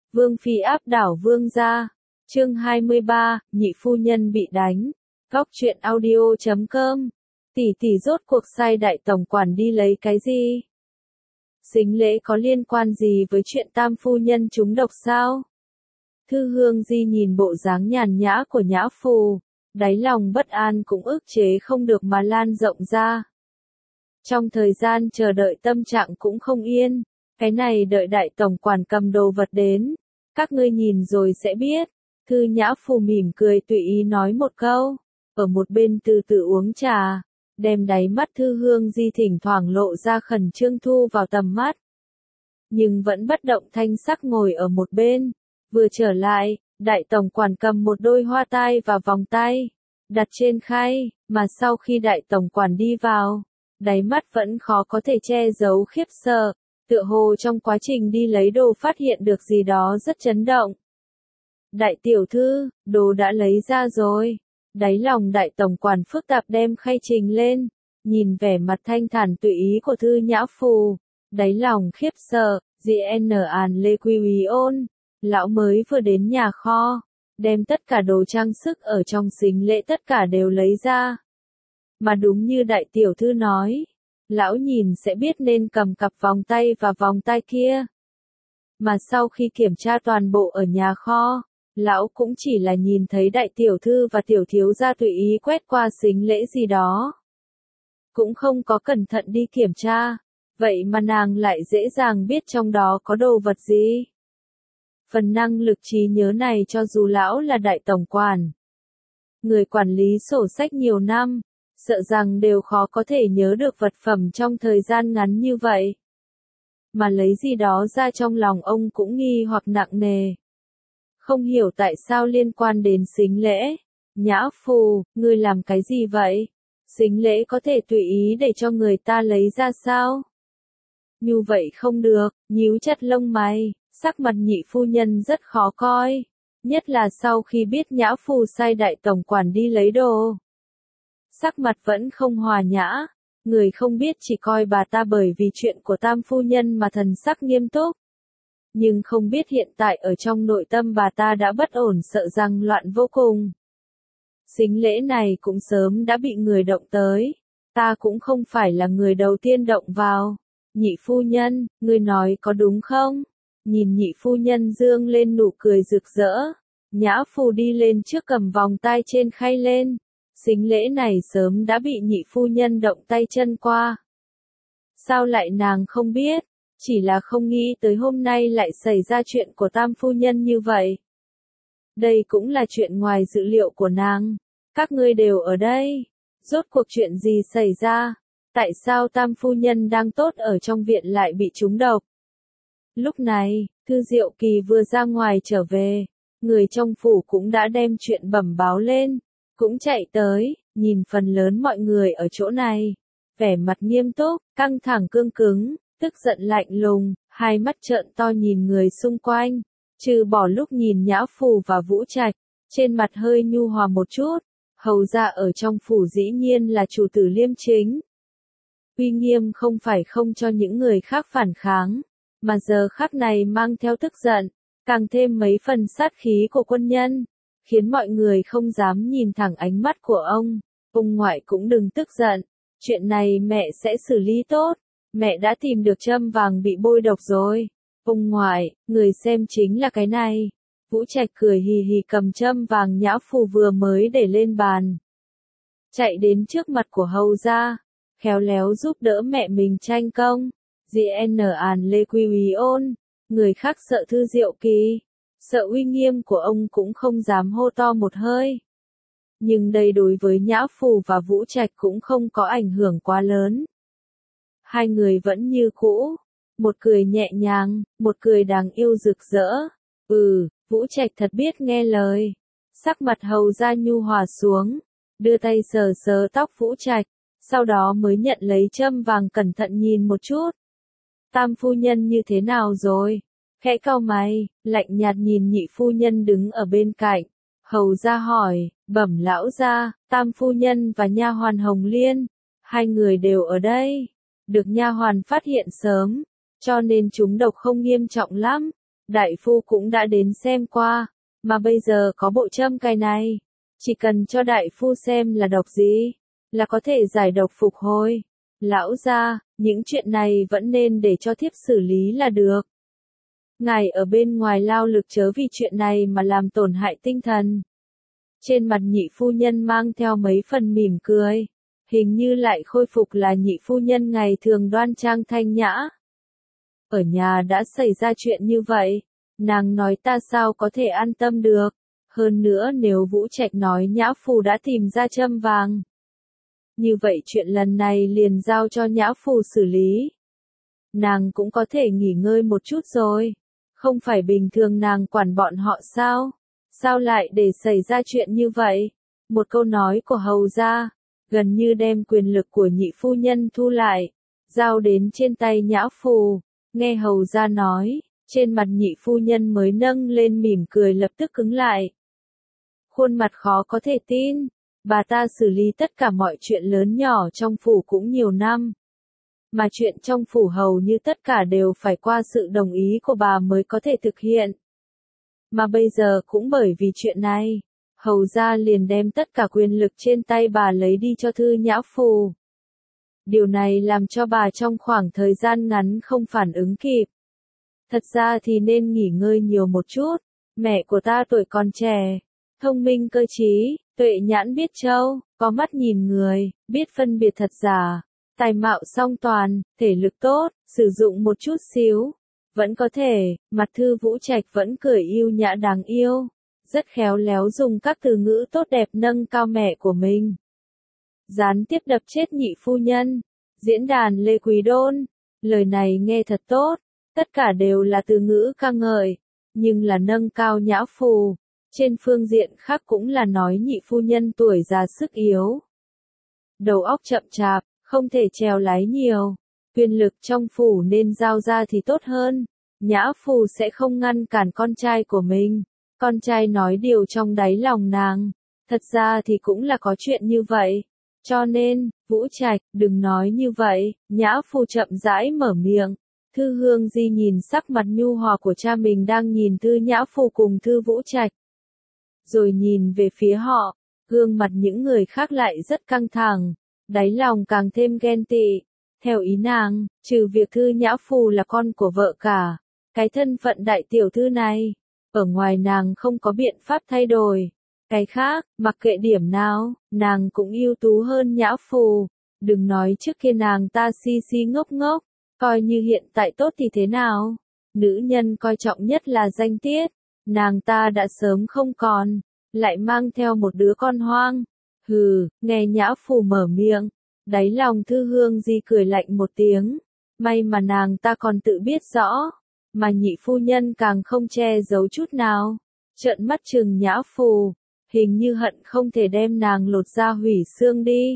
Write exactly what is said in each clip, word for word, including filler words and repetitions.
Vương phi áp đảo vương gia. Chương hai mươi ba, nhị phu nhân bị đánh. Góc truyện audio chấm com. Tỷ tỷ rốt cuộc sai đại tổng quản đi lấy cái gì? Sính lễ có liên quan gì với chuyện tam phu nhân trúng độc sao? Thư Hương Di nhìn bộ dáng nhàn nhã của nhã phù, đáy lòng bất an cũng ức chế không được mà lan rộng ra. Trong thời gian chờ đợi tâm trạng cũng không yên, cái này đợi đại tổng quản cầm đồ vật đến, các ngươi nhìn rồi sẽ biết. Thư nhã phù mỉm cười tùy ý nói một câu, ở một bên từ từ uống trà, đem đáy mắt Thư Hương Di thỉnh thoảng lộ ra khẩn trương thu vào tầm mắt. Nhưng vẫn bất động thanh sắc ngồi ở một bên, vừa trở lại, đại tổng quản cầm một đôi hoa tai và vòng tay, đặt trên khay, mà sau khi đại tổng quản đi vào, đáy mắt vẫn khó có thể che giấu khiếp sợ, tựa hồ trong quá trình đi lấy đồ phát hiện được gì đó rất chấn động. Đại tiểu thư, đồ đã lấy ra rồi. Đáy lòng đại tổng quản phức tạp đem khay trình lên, nhìn vẻ mặt thanh thản tùy ý của Thư nhã phù, đáy lòng khiếp sợ, G N An Lê Quy Úy ôn, lão mới vừa đến nhà kho, đem tất cả đồ trang sức ở trong sính lễ tất cả đều lấy ra. Mà đúng như đại tiểu thư nói, lão nhìn sẽ biết nên cầm cặp vòng tay và vòng tay kia. Mà sau khi kiểm tra toàn bộ ở nhà kho, lão cũng chỉ là nhìn thấy đại tiểu thư và tiểu thiếu gia tùy ý quét qua sính lễ gì đó. Cũng không có cẩn thận đi kiểm tra, vậy mà nàng lại dễ dàng biết trong đó có đồ vật gì. Phần năng lực trí nhớ này cho dù lão là đại tổng quản, người quản lý sổ sách nhiều năm, sợ rằng đều khó có thể nhớ được vật phẩm trong thời gian ngắn như vậy. Mà lấy gì đó ra trong lòng ông cũng nghi hoặc nặng nề. Không hiểu tại sao liên quan đến sính lễ. Nhã phù, ngươi làm cái gì vậy? Sính lễ có thể tùy ý để cho người ta lấy ra sao? Như vậy không được, nhíu chặt lông mày, sắc mặt nhị phu nhân rất khó coi. Nhất là sau khi biết nhã phù sai đại tổng quản đi lấy đồ. Sắc mặt vẫn không hòa nhã, người không biết chỉ coi bà ta bởi vì chuyện của tam phu nhân mà thần sắc nghiêm túc. Nhưng không biết hiện tại ở trong nội tâm bà ta đã bất ổn sợ rằng loạn vô cùng. Sính lễ này cũng sớm đã bị người động tới, ta cũng không phải là người đầu tiên động vào. Nhị phu nhân, ngươi nói có đúng không? Nhìn nhị phu nhân dương lên nụ cười rực rỡ, nhã phù đi lên trước cầm vòng tay trên khay lên. Sính lễ này sớm đã bị nhị phu nhân động tay chân qua. Sao lại nàng không biết? Chỉ là không nghĩ tới hôm nay lại xảy ra chuyện của tam phu nhân như vậy. Đây cũng là chuyện ngoài dự liệu của nàng. Các ngươi đều ở đây. Rốt cuộc chuyện gì xảy ra? Tại sao tam phu nhân đang tốt ở trong viện lại bị trúng độc? Lúc này, Thư Diệu Kỳ vừa ra ngoài trở về. Người trong phủ cũng đã đem chuyện bẩm báo lên. Cũng chạy tới, nhìn phần lớn mọi người ở chỗ này. Vẻ mặt nghiêm túc, căng thẳng cương cứng. Tức giận lạnh lùng, hai mắt trợn to nhìn người xung quanh, trừ bỏ lúc nhìn nhã phù và Vũ Trạch, trên mặt hơi nhu hòa một chút, hầu ra ở trong phủ dĩ nhiên là chủ tử liêm chính. Uy nghiêm không phải không cho những người khác phản kháng, mà giờ khắc này mang theo tức giận, càng thêm mấy phần sát khí của quân nhân, khiến mọi người không dám nhìn thẳng ánh mắt của ông. Ông ngoại cũng đừng tức giận, chuyện này mẹ sẽ xử lý tốt. Mẹ đã tìm được châm vàng bị bôi độc rồi. Ông ngoại, người xem chính là cái này. Vũ Trạch cười hì hì cầm châm vàng nhã phù vừa mới để lên bàn. Chạy đến trước mặt của hầu gia, khéo léo giúp đỡ mẹ mình tranh công. G N An Lê Quy Úy ôn, người khác sợ Thư Diệu Kỳ, sợ uy nghiêm của ông cũng không dám hô to một hơi. Nhưng đây đối với nhã phù và Vũ Trạch cũng không có ảnh hưởng quá lớn. Hai người vẫn như cũ, một cười nhẹ nhàng, một cười đáng yêu rực rỡ. Ừ, Vũ Trạch thật biết nghe lời. Sắc mặt hầu ra nhu hòa xuống, đưa tay sờ sờ tóc Vũ Trạch, sau đó mới nhận lấy châm vàng cẩn thận nhìn một chút. Tam phu nhân như thế nào rồi? Khẽ cau mày, lạnh nhạt nhìn nhị phu nhân đứng ở bên cạnh. Hầu ra hỏi, bẩm lão gia, tam phu nhân và nha hoàn Hồng Liên, hai người đều ở đây. Được nha hoàn phát hiện sớm, cho nên chúng độc không nghiêm trọng lắm. đại phu cũng đã đến xem qua, mà bây giờ có bộ châm cài này. Chỉ cần cho đại phu xem là độc gì, là có thể giải độc phục hồi. Lão gia, những chuyện này vẫn nên để cho thiếp xử lý là được. Ngài ở bên ngoài lao lực chớ vì chuyện này mà làm tổn hại tinh thần. Trên mặt nhị phu nhân mang theo mấy phần mỉm cười, hình như lại khôi phục là nhị phu nhân ngày thường đoan trang thanh nhã. Ở nhà đã xảy ra chuyện như vậy, nàng nói ta sao có thể an tâm được, hơn nữa nếu Vũ Trạch nói Nhã Phù đã tìm ra châm vàng. Như vậy chuyện lần này liền giao cho Nhã Phù xử lý. Nàng cũng có thể nghỉ ngơi một chút rồi, không phải bình thường nàng quản bọn họ sao? Sao lại để xảy ra chuyện như vậy? Một câu nói của hầu gia, gần như đem quyền lực của nhị phu nhân thu lại, giao đến trên tay Nhã Phù. Nghe hầu gia nói, trên mặt nhị phu nhân mới nâng lên mỉm cười lập tức cứng lại. Khuôn mặt khó có thể tin, bà ta xử lý tất cả mọi chuyện lớn nhỏ trong phủ cũng nhiều năm. Mà chuyện trong phủ hầu như tất cả đều phải qua sự đồng ý của bà mới có thể thực hiện. Mà bây giờ cũng bởi vì chuyện này, hầu gia liền đem tất cả quyền lực trên tay bà lấy đi cho Thư Nhã Phù. Điều này làm cho bà trong khoảng thời gian ngắn không phản ứng kịp. Thật ra thì nên nghỉ ngơi nhiều một chút, mẹ của ta tuổi còn trẻ, thông minh cơ trí, tuệ nhãn biết châu, có mắt nhìn người, biết phân biệt thật giả, tài mạo song toàn, thể lực tốt, sử dụng một chút xíu, vẫn có thể, mặt Thư Vũ Trạch vẫn cười yêu nhã đáng yêu, rất khéo léo dùng các từ ngữ tốt đẹp nâng cao mẹ của mình. Gián tiếp đập chết nhị phu nhân, diễn đàn Lê Quý Đôn, lời này nghe thật tốt, tất cả đều là từ ngữ ca ngợi, nhưng là nâng cao Nhã Phù, trên phương diện khác cũng là nói nhị phu nhân tuổi già sức yếu. Đầu óc chậm chạp, không thể trèo lái nhiều, quyền lực trong phủ nên giao ra thì tốt hơn, Nhã Phù sẽ không ngăn cản con trai của mình, con trai nói điều trong đáy lòng nàng, thật ra thì cũng là có chuyện như vậy. Cho nên, Vũ Trạch, đừng nói như vậy, Nhã Phù chậm rãi mở miệng. Thư Hương Di nhìn sắc mặt nhu hòa của cha mình đang nhìn Thư Nhã Phù cùng Thư Vũ Trạch. Rồi nhìn về phía họ, gương mặt những người khác lại rất căng thẳng, đáy lòng càng thêm ghen tị. Theo ý nàng, trừ việc Thư Nhã Phù là con của vợ cả, cái thân phận đại tiểu thư này, ở ngoài nàng không có biện pháp thay đổi. Cái khác, mặc kệ điểm nào, nàng cũng ưu tú hơn Nhã Phù. Đừng nói trước kia nàng ta si si ngốc ngốc, coi như hiện tại tốt thì thế nào. Nữ nhân coi trọng nhất là danh tiết, nàng ta đã sớm không còn, lại mang theo một đứa con hoang. Hừ, nghe Nhã Phù mở miệng, đáy lòng Thư Hương Di cười lạnh một tiếng. May mà nàng ta còn tự biết rõ, mà nhị phu nhân càng không che giấu chút nào. Trợn mắt trừng Nhã Phù, hình như hận không thể đem nàng lột da hủy xương đi.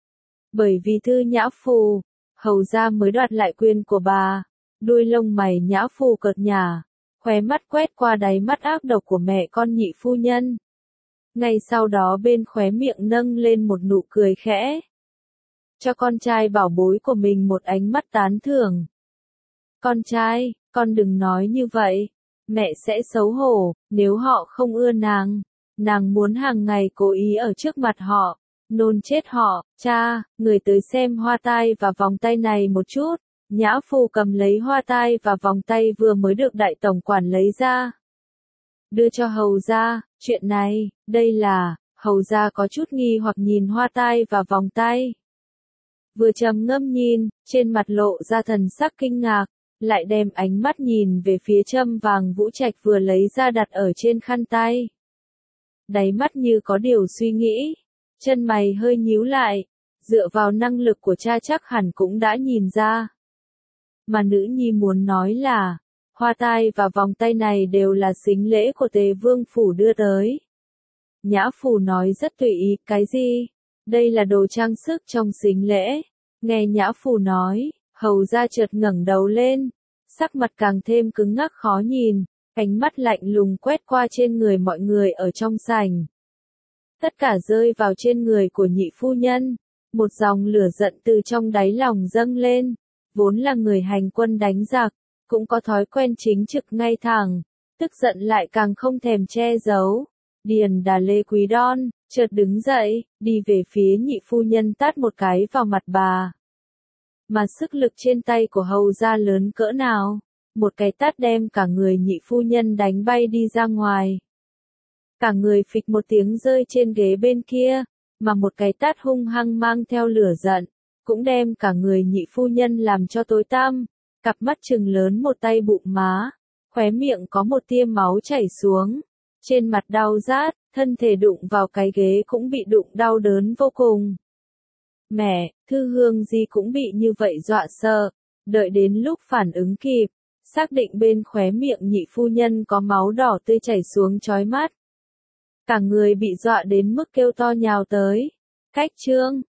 Bởi vì Thư Nhã Phù, hầu gia mới đoạt lại quyền của bà. Đuôi lông mày Nhã Phù cợt nhả, khóe mắt quét qua đáy mắt ác độc của mẹ con nhị phu nhân. Ngay sau đó bên khóe miệng nâng lên một nụ cười khẽ. Cho con trai bảo bối của mình một ánh mắt tán thưởng. Con trai, con đừng nói như vậy, mẹ sẽ xấu hổ, nếu họ không ưa nàng. Nàng muốn hàng ngày cố ý ở trước mặt họ, nôn chết họ. Cha, người tới xem hoa tai và vòng tay này một chút. Nhã Phù cầm lấy hoa tai và vòng tay vừa mới được đại tổng quản lấy ra. Đưa cho hầu gia, chuyện này, đây là, hầu gia có chút nghi hoặc nhìn hoa tai và vòng tay. Vừa trầm ngâm nhìn, trên mặt lộ ra thần sắc kinh ngạc, lại đem ánh mắt nhìn về phía châm vàng Vũ Trạch vừa lấy ra đặt ở trên khăn tay. Đáy mắt như có điều suy nghĩ, chân mày hơi nhíu lại, dựa vào năng lực của cha chắc hẳn cũng đã nhìn ra. Mà nữ nhi muốn nói là, hoa tai và vòng tay này đều là sính lễ của Tề Vương Phủ đưa tới. Nhã Phù nói rất tùy ý, cái gì? Đây là đồ trang sức trong sính lễ. Nghe Nhã Phù nói, hầu gia chợt ngẩng đầu lên, sắc mặt càng thêm cứng ngắc khó nhìn. Ánh mắt lạnh lùng quét qua trên người mọi người ở trong sảnh. Tất cả rơi vào trên người của nhị phu nhân. Một dòng lửa giận từ trong đáy lòng dâng lên. Vốn là người hành quân đánh giặc, cũng có thói quen chính trực ngay thẳng, tức giận lại càng không thèm che giấu. Điền Đà Lê Quý Đon, chợt đứng dậy, đi về phía nhị phu nhân tát một cái vào mặt bà. Mà sức lực trên tay của hầu gia lớn cỡ nào, một cái tát đem cả người nhị phu nhân đánh bay đi ra ngoài. Cả người phịch một tiếng rơi trên ghế bên kia, mà một cái tát hung hăng mang theo lửa giận, cũng đem cả người nhị phu nhân làm cho tối tăm, cặp mắt trừng lớn một tay bụng má, khóe miệng có một tia máu chảy xuống, trên mặt đau rát, thân thể đụng vào cái ghế cũng bị đụng đau đớn vô cùng. Mẹ, Thư Hương Di cũng bị như vậy dọa sợ, đợi đến lúc phản ứng kịp, xác định bên khóe miệng nhị phu nhân có máu đỏ tươi chảy xuống chói mắt. Cả người bị dọa đến mức kêu to nhào tới. Cách trương,